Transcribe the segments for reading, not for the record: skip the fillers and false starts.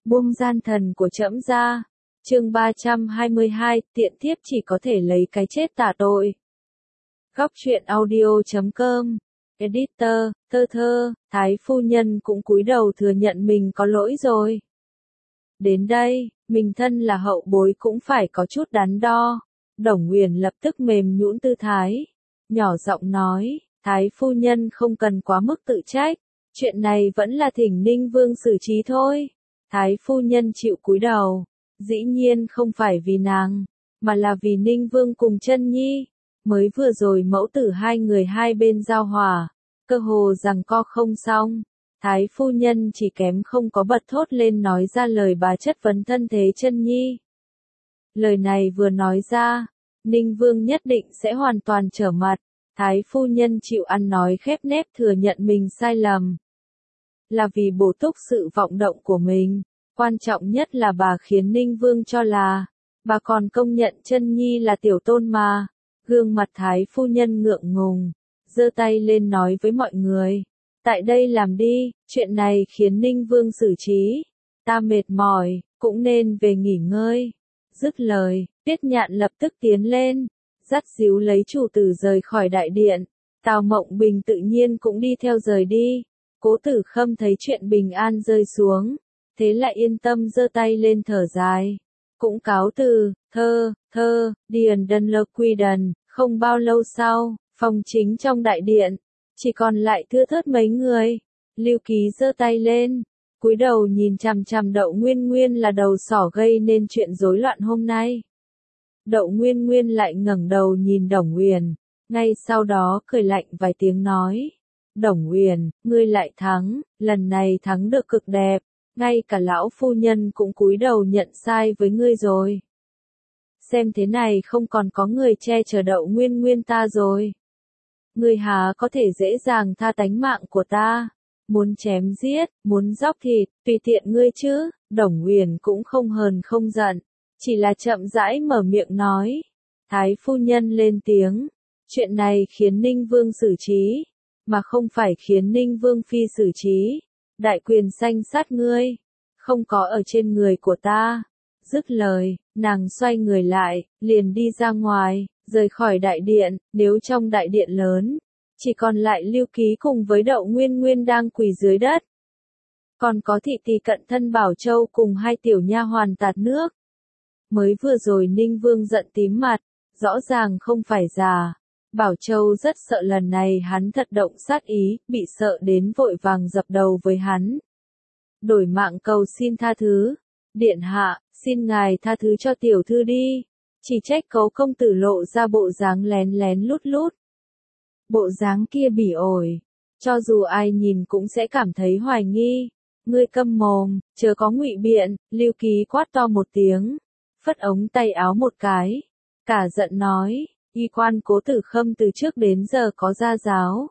Buông gian thần của trẫm ra. Chương 322, tiện thiếp chỉ có thể lấy cái chết tạ tội. Góc truyện audio.com. Editor, thơ, Thái phu nhân cũng cúi đầu thừa nhận mình có lỗi rồi. Đến đây, mình thân là hậu bối cũng phải có chút đắn đo. Đồng Nguyền lập tức mềm nhũn tư thái, nhỏ giọng nói, Thái phu nhân không cần quá mức tự trách, chuyện này vẫn là thỉnh Ninh Vương xử trí thôi. Thái phu nhân chịu cúi đầu, dĩ nhiên không phải vì nàng, mà là vì Ninh Vương cùng Chân Nhi. Mới vừa rồi mẫu tử hai người hai bên giao hòa, cơ hồ giằng co không xong. Thái phu nhân chỉ kém không có bật thốt lên nói ra lời bà chất vấn thân thế Chân Nhi. Lời này vừa nói ra, Ninh Vương nhất định sẽ hoàn toàn trở mặt. Thái phu nhân chịu ăn nói khép nép thừa nhận mình sai lầm. Là vì bổ túc sự vọng động của mình, quan trọng nhất là bà khiến Ninh Vương cho là, bà còn công nhận Chân Nhi là tiểu tôn mà. Gương mặt Thái phu nhân ngượng ngùng, giơ tay lên nói với mọi người, tại đây làm đi, chuyện này khiến Ninh Vương xử trí. Ta mệt mỏi, cũng nên về nghỉ ngơi. Dứt lời, Tiết Nhạn lập tức tiến lên, dắt díu lấy chủ tử rời khỏi đại điện. Tào Mộng Bình tự nhiên cũng đi theo rời đi. Cố Tử Khâm thấy chuyện bình an rơi xuống, thế lại yên tâm giơ tay lên thở dài, cũng cáo từ. Điền Đần Lơ Quy Đần. Không bao lâu sau, phòng chính trong đại điện chỉ còn lại thưa thớt mấy người. Lưu Ký giơ tay lên, cúi đầu nhìn chằm chằm Đậu Nguyên Nguyên là đầu sỏ gây nên chuyện rối loạn hôm nay. Đậu Nguyên Nguyên lại ngẩng đầu nhìn Đồng Nguyền, ngay sau đó cười lạnh vài tiếng nói, Đồng Nguyền, ngươi lại thắng, lần này thắng được cực đẹp, ngay cả lão phu nhân cũng cúi đầu nhận sai với ngươi rồi. Xem thế này không còn có người che chở Đậu Nguyên Nguyên ta rồi. Ngươi há có thể dễ dàng tha tánh mạng của ta, muốn chém giết, muốn róc thịt, tùy tiện ngươi chứ. Đồng Nguyền cũng không hờn không giận, chỉ là chậm rãi mở miệng nói. Thái phu nhân lên tiếng, chuyện này khiến Ninh Vương xử trí, mà không phải khiến Ninh Vương phi xử trí. Đại quyền sanh sát ngươi, không có ở trên người của ta. Dứt lời, nàng xoay người lại, liền đi ra ngoài, rời khỏi đại điện. Nếu trong đại điện lớn, chỉ còn lại Lưu Ký cùng với Đậu Nguyên Nguyên đang quỳ dưới đất. Còn có thị tỳ cận thân Bảo Châu cùng hai tiểu nha hoàn tạt nước. Mới vừa rồi Ninh Vương giận tím mặt, rõ ràng không phải già. Bảo Châu rất sợ lần này hắn thật động sát ý, bị sợ đến vội vàng dập đầu với hắn. Đổi mạng cầu xin tha thứ. Điện hạ, xin ngài tha thứ cho tiểu thư đi. Chỉ trách Cấu công tử lộ ra bộ dáng lén lén lút lút. Bộ dáng kia bỉ ổi, cho dù ai nhìn cũng sẽ cảm thấy hoài nghi. Ngươi câm mồm, chớ có ngụy biện. Lưu Ký quát to một tiếng, phất ống tay áo một cái, cả giận nói, y quan Cố Tử Khâm từ trước đến giờ có gia giáo.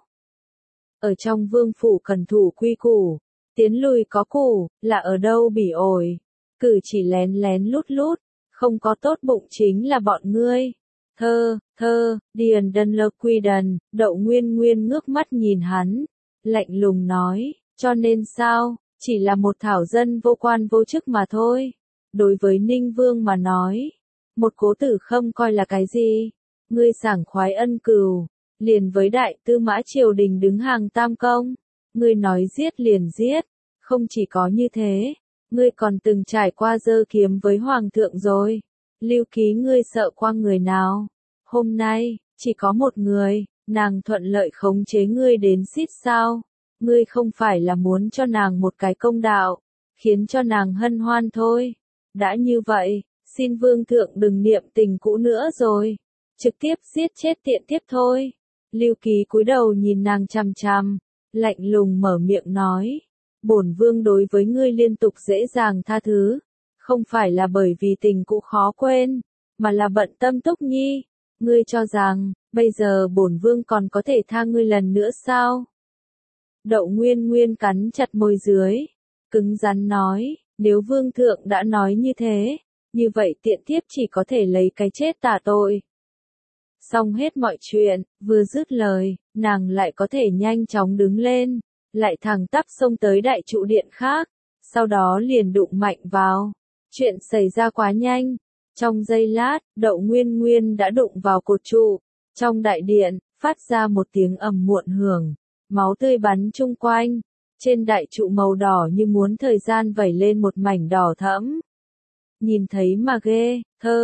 Ở trong vương phủ cần thủ quy củ, tiến lùi có củ, là ở đâu bỉ ổi. Cử chỉ lén lén lút lút, không có tốt bụng chính là bọn ngươi. Điền Đần Lơ Quy Đần. Đậu Nguyên Nguyên ngước mắt nhìn hắn, lạnh lùng nói, cho nên sao, chỉ là một thảo dân vô quan vô chức mà thôi. Đối với Ninh Vương mà nói, một Cố Tử Khâm coi là cái gì? Ngươi sảng khoái ân cừu, liền với đại tư mã triều đình đứng hàng tam công. Ngươi nói giết liền giết, không chỉ có như thế, ngươi còn từng trải qua giơ kiếm với hoàng thượng rồi. Lưu Ký, ngươi sợ qua người nào? Hôm nay, chỉ có một người, nàng thuận lợi khống chế ngươi đến xít sao? Ngươi không phải là muốn cho nàng một cái công đạo, khiến cho nàng hân hoan thôi. Đã như vậy, xin vương thượng đừng niệm tình cũ nữa rồi, trực tiếp giết chết tiện tiếp thôi. Lưu Ký cúi đầu nhìn nàng chằm chằm, lạnh lùng mở miệng nói, bổn vương đối với ngươi liên tục dễ dàng tha thứ, không phải là bởi vì tình cũ khó quên, mà là bận tâm Túc Nhi. Ngươi cho rằng, bây giờ bổn vương còn có thể tha ngươi lần nữa sao? Đậu Nguyên Nguyên cắn chặt môi dưới, cứng rắn nói, nếu vương thượng đã nói như thế, như vậy tiện thiếp chỉ có thể lấy cái chết tạ tội. Xong hết mọi chuyện, vừa dứt lời, nàng lại có thể nhanh chóng đứng lên, lại thẳng tắp xông tới đại trụ điện khác. sau đó liền đụng mạnh vào. Chuyện xảy ra quá nhanh. Trong giây lát, Đậu Nguyên Nguyên đã đụng vào cột trụ. Trong đại điện, phát ra một tiếng ầm muộn hưởng. Máu tươi bắn chung quanh. Trên đại trụ màu đỏ như muốn thời gian vẩy lên một mảnh đỏ thẫm. Nhìn thấy mà ghê,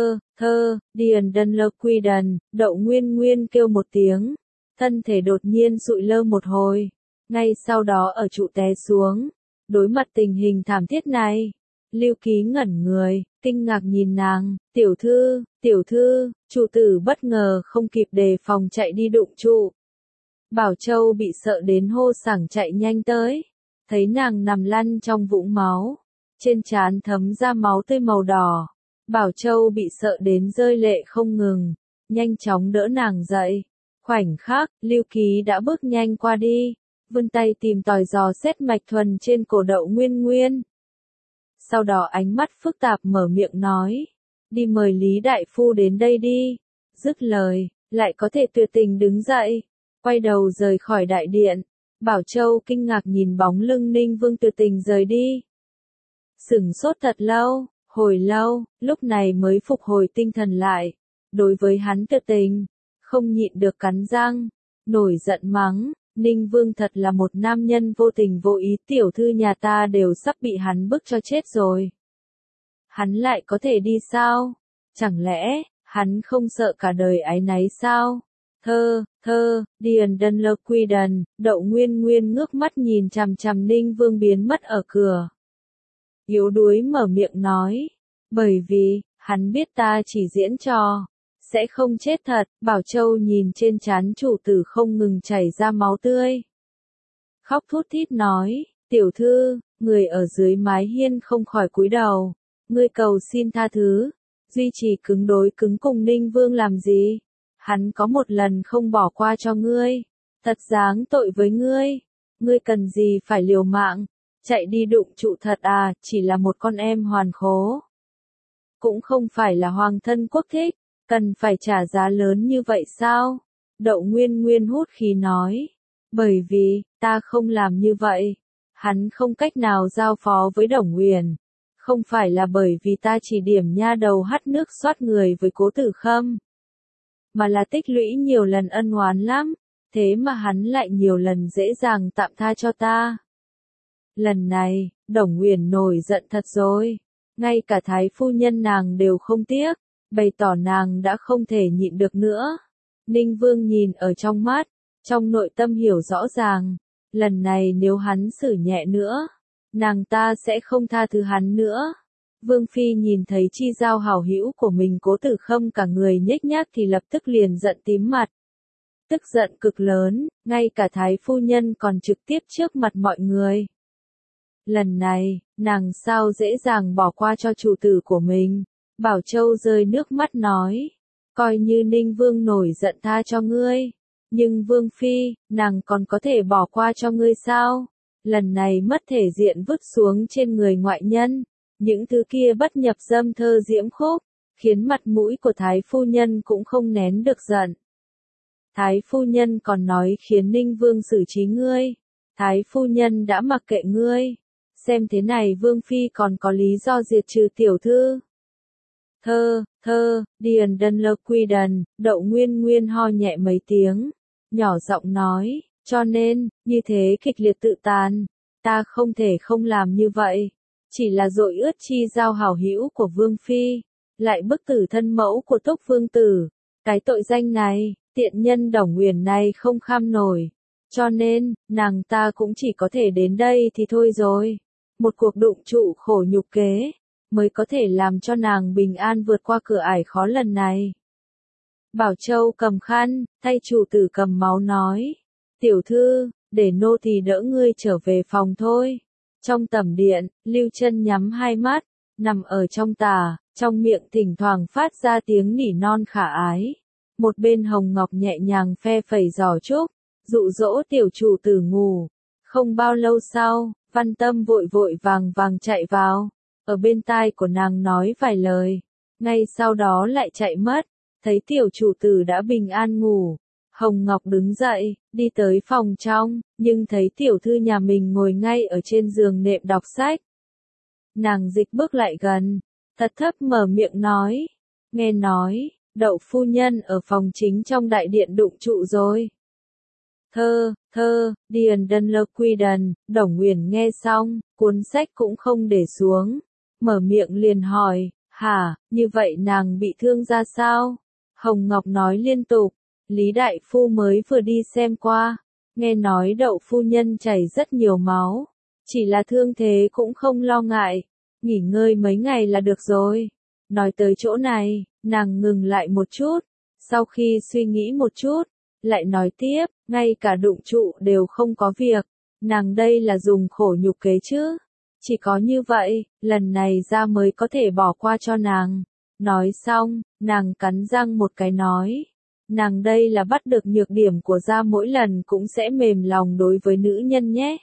Điền Đân Lơ Quy Đần, Đậu Nguyên Nguyên kêu một tiếng. Thân thể đột nhiên sụi lơ một hồi. Ngay sau đó ở trụ té xuống. Đối mặt tình hình thảm thiết này. Lưu Ký ngẩn người, kinh ngạc nhìn nàng, tiểu thư, trụ tử bất ngờ không kịp đề phòng chạy đi đụng trụ. Bảo Châu bị sợ đến hô sảng chạy nhanh tới, thấy nàng nằm lăn trong vũng máu, trên trán thấm ra máu tươi màu đỏ. Bảo Châu bị sợ đến rơi lệ không ngừng, nhanh chóng đỡ nàng dậy. Khoảnh khắc, Lưu Ký đã bước nhanh qua đi, vươn tay tìm tòi dò xét mạch thuần trên cổ Đậu Nguyên Nguyên. Sau đó ánh mắt phức tạp mở miệng nói, đi mời Lý Đại Phu đến đây đi. Dứt lời, lại có thể tuyệt tình đứng dậy, quay đầu rời khỏi đại điện. Bảo Châu kinh ngạc nhìn bóng lưng Ninh Vương tuyệt tình rời đi. Sửng sốt thật lâu, hồi lâu, lúc này mới phục hồi tinh thần lại. Đối với hắn tuyệt tình, không nhịn được cắn răng, nổi giận mắng. Ninh Vương thật là một nam nhân vô tình vô ý, tiểu thư nhà ta đều sắp bị hắn bức cho chết rồi. Hắn lại có thể đi sao? Chẳng lẽ, hắn không sợ cả đời áy náy sao? Điền Đân Lơ Quy Đần, Đậu Nguyên Nguyên ngước mắt nhìn chằm chằm Ninh Vương biến mất ở cửa. Yếu đuối mở miệng nói, bởi vì, hắn biết ta chỉ diễn trò. Sẽ không chết thật. Bảo Châu nhìn trên trán chủ tử không ngừng chảy ra máu tươi. Khóc thút thít nói, tiểu thư, người ở dưới mái hiên không khỏi cúi đầu. Ngươi cầu xin tha thứ, duy trì cứng đối cứng cùng Ninh Vương làm gì? Hắn có một lần không bỏ qua cho ngươi. Thật đáng tội với ngươi. Ngươi cần gì phải liều mạng, chạy đi đụng trụ thật à, chỉ là một con em hoàn khố. Cũng không phải là hoàng thân quốc thích. Cần phải trả giá lớn như vậy sao? Đậu Nguyên Nguyên hút khí nói. Bởi vì, ta không làm như vậy. Hắn không cách nào giao phó với Đồng Huyền. Không phải là bởi vì ta chỉ điểm nha đầu hắt nước xoát người với Cố Tử Khâm. Mà là tích lũy nhiều lần ân oán lắm. Thế mà hắn lại nhiều lần dễ dàng tạm tha cho ta. Lần này, Đồng Huyền nổi giận thật rồi. Ngay cả thái phu nhân nàng đều không tiếc. Bày tỏ nàng đã không thể nhịn được nữa. Ninh Vương nhìn ở trong mắt, trong nội tâm hiểu rõ ràng, lần này nếu hắn xử nhẹ nữa, nàng ta sẽ không tha thứ hắn nữa. Vương Phi nhìn thấy chi giao hảo hữu của mình Cố Tử Khâm cả người nhếch nhác thì lập tức liền giận tím mặt. Tức giận cực lớn, ngay cả thái phu nhân còn trực tiếp trước mặt mọi người. Lần này, nàng sao dễ dàng bỏ qua cho chủ tử của mình. Bảo Châu rơi nước mắt nói, coi như Ninh Vương nổi giận tha cho ngươi, nhưng Vương Phi, nàng còn có thể bỏ qua cho ngươi sao? Lần này mất thể diện vứt xuống trên người ngoại nhân, những thứ kia bất nhập dâm thơ diễm khúc, khiến mặt mũi của Thái Phu Nhân cũng không nén được giận. Thái Phu Nhân còn nói khiến Ninh Vương xử trí ngươi, Thái Phu Nhân đã mặc kệ ngươi, xem thế này Vương Phi còn có lý do diệt trừ tiểu thư. Điền Đân Lơ Quy Đần, Đậu Nguyên Nguyên ho nhẹ mấy tiếng, nhỏ giọng nói, cho nên, như thế kịch liệt tự tàn, ta không thể không làm như vậy, chỉ là dội ướt chi giao hảo hữu của Vương Phi, lại bức tử thân mẫu của Túc Vương Tử, cái tội danh này, tiện nhân Đồng Huyền này không kham nổi, cho nên, nàng ta cũng chỉ có thể đến đây thì thôi rồi, một cuộc đụng trụ khổ nhục kế. Mới có thể làm cho nàng bình an vượt qua cửa ải khó lần này. Bảo Châu cầm khăn, thay chủ tử cầm máu nói, tiểu thư, để nô tỳ đỡ ngươi trở về phòng thôi. Trong tẩm điện, Lưu Chân nhắm hai mắt, nằm ở trong tà, trong miệng thỉnh thoảng phát ra tiếng nỉ non khả ái. Một bên Hồng Ngọc nhẹ nhàng phe phẩy giỏ trúc, dụ dỗ tiểu chủ tử ngủ. Không bao lâu sau, Văn Tâm vội vội vàng vàng chạy vào. Ở bên tai của nàng nói vài lời, ngay sau đó lại chạy mất, thấy tiểu chủ tử đã bình an ngủ. Hồng Ngọc đứng dậy, đi tới phòng trong, nhưng thấy tiểu thư nhà mình ngồi ngay ở trên giường nệm đọc sách. Nàng dịch bước lại gần, thật thấp mở miệng nói. Nghe nói, Đậu phu nhân ở phòng chính trong đại điện đụng trụ rồi. Điền Đân Lơ Quy Đần, Đồng Nguyền nghe xong, cuốn sách cũng không để xuống. Mở miệng liền hỏi, hả, như vậy nàng bị thương ra sao? Hồng Ngọc nói liên tục, Lý Đại Phu mới vừa đi xem qua. Nghe nói Đậu phu nhân chảy rất nhiều máu. Chỉ là thương thế cũng không lo ngại. Nghỉ ngơi mấy ngày là được rồi. Nói tới chỗ này, nàng ngừng lại một chút. Sau khi suy nghĩ một chút, lại nói tiếp, ngay cả đụng trụ đều không có việc. Nàng đây là dùng khổ nhục kế chứ. Chỉ có như vậy, lần này ra mới có thể bỏ qua cho nàng. Nói xong, nàng cắn răng một cái nói. Nàng đây là bắt được nhược điểm của gia mỗi lần cũng sẽ mềm lòng đối với nữ nhân nhé.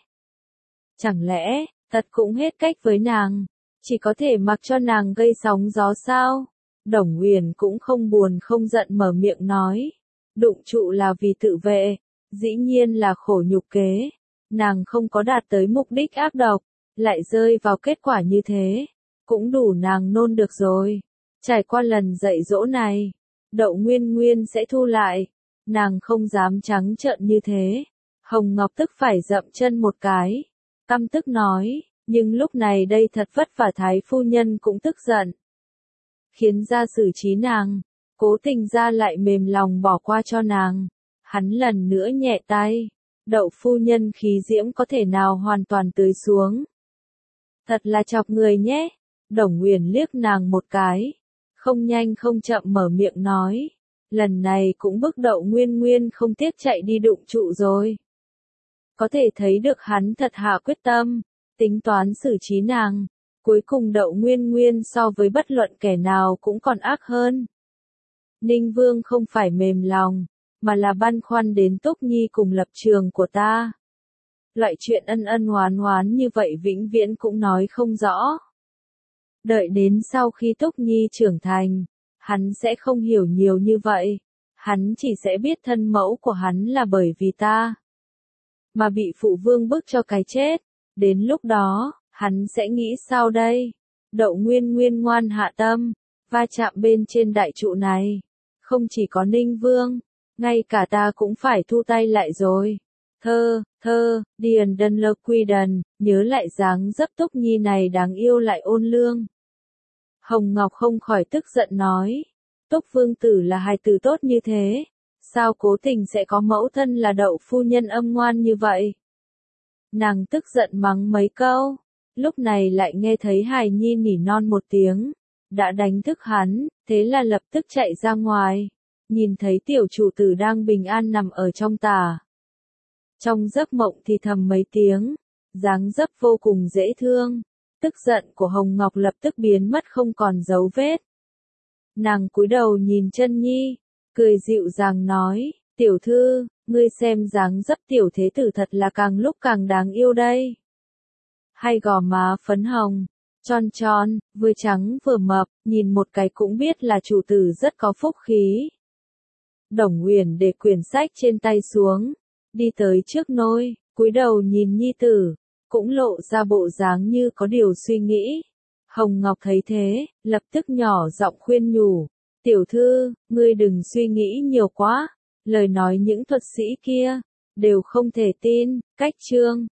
Chẳng lẽ, thật cũng hết cách với nàng, chỉ có thể mặc cho nàng gây sóng gió sao? Đồng Uyển cũng không buồn không giận mở miệng nói. Đụng trụ là vì tự vệ, dĩ nhiên là khổ nhục kế. Nàng không có đạt tới mục đích ác độc, lại rơi vào kết quả như thế. Cũng đủ nàng nôn được rồi. Trải qua lần dạy dỗ này, Đậu Nguyên Nguyên sẽ thu lại. Nàng không dám trắng trợn như thế. Hồng Ngọc tức phải dậm chân một cái. Căm tức nói, nhưng lúc này đây thật vất vả Thái phu nhân cũng tức giận. Khiến ra xử trí nàng, cố tình ra lại mềm lòng bỏ qua cho nàng. Hắn lần nữa nhẹ tay, Đậu phu nhân khí diễm có thể nào hoàn toàn tưới xuống. Thật là chọc người nhé. Đồng Uyển liếc nàng một cái, không nhanh không chậm mở miệng nói. Lần này cũng bức Đậu Nguyên Nguyên không tiếc chạy đi đụng trụ rồi. Có thể thấy được hắn thật hạ quyết tâm, tính toán xử trí nàng. Cuối cùng Đậu Nguyên Nguyên so với bất luận kẻ nào cũng còn ác hơn. Ninh Vương không phải mềm lòng, mà là băn khoăn đến Túc Nhi cùng lập trường của ta. Loại chuyện ân ân oán oán như vậy vĩnh viễn cũng nói không rõ. Đợi đến sau khi Túc Nhi trưởng thành, hắn sẽ không hiểu nhiều như vậy. Hắn chỉ sẽ biết thân mẫu của hắn là bởi vì ta, mà bị phụ vương bức cho cái chết. Đến lúc đó, hắn sẽ nghĩ sao đây? Đậu Nguyên Nguyên ngoan hạ tâm, va chạm bên trên đại trụ này. Không chỉ có Ninh Vương, ngay cả ta cũng phải thu tay lại rồi. Điền Đân Lơ Quy Đần, nhớ lại dáng dấp Túc Nhi này đáng yêu lại ôn lương. Hồng Ngọc không khỏi tức giận nói, Túc Vương tử là hài tử tốt như thế, sao cố tình sẽ có mẫu thân là Đậu phu nhân âm ngoan như vậy? Nàng tức giận mắng mấy câu, lúc này lại nghe thấy hài nhi nỉ non một tiếng, đã đánh thức hắn, thế là lập tức chạy ra ngoài, nhìn thấy tiểu chủ tử đang bình an nằm ở trong tà. Trong giấc mộng thì thầm mấy tiếng, dáng dấp vô cùng dễ thương, tức giận của Hồng Ngọc lập tức biến mất không còn dấu vết. Nàng cúi đầu nhìn Chân Nhi, cười dịu dàng nói, tiểu thư, ngươi xem dáng dấp tiểu thế tử thật là càng lúc càng đáng yêu đây. Hay gò má phấn hồng, tròn tròn, vừa trắng vừa mập, nhìn một cái cũng biết là chủ tử rất có phúc khí. Đồng Uyển để quyển sách trên tay xuống, đi tới trước nôi, cúi đầu nhìn nhi tử, cũng lộ ra bộ dáng như có điều suy nghĩ. Hồng Ngọc thấy thế, lập tức nhỏ giọng khuyên nhủ, tiểu thư, ngươi đừng suy nghĩ nhiều quá, lời nói những thuật sĩ kia, đều không thể tin. Cách chương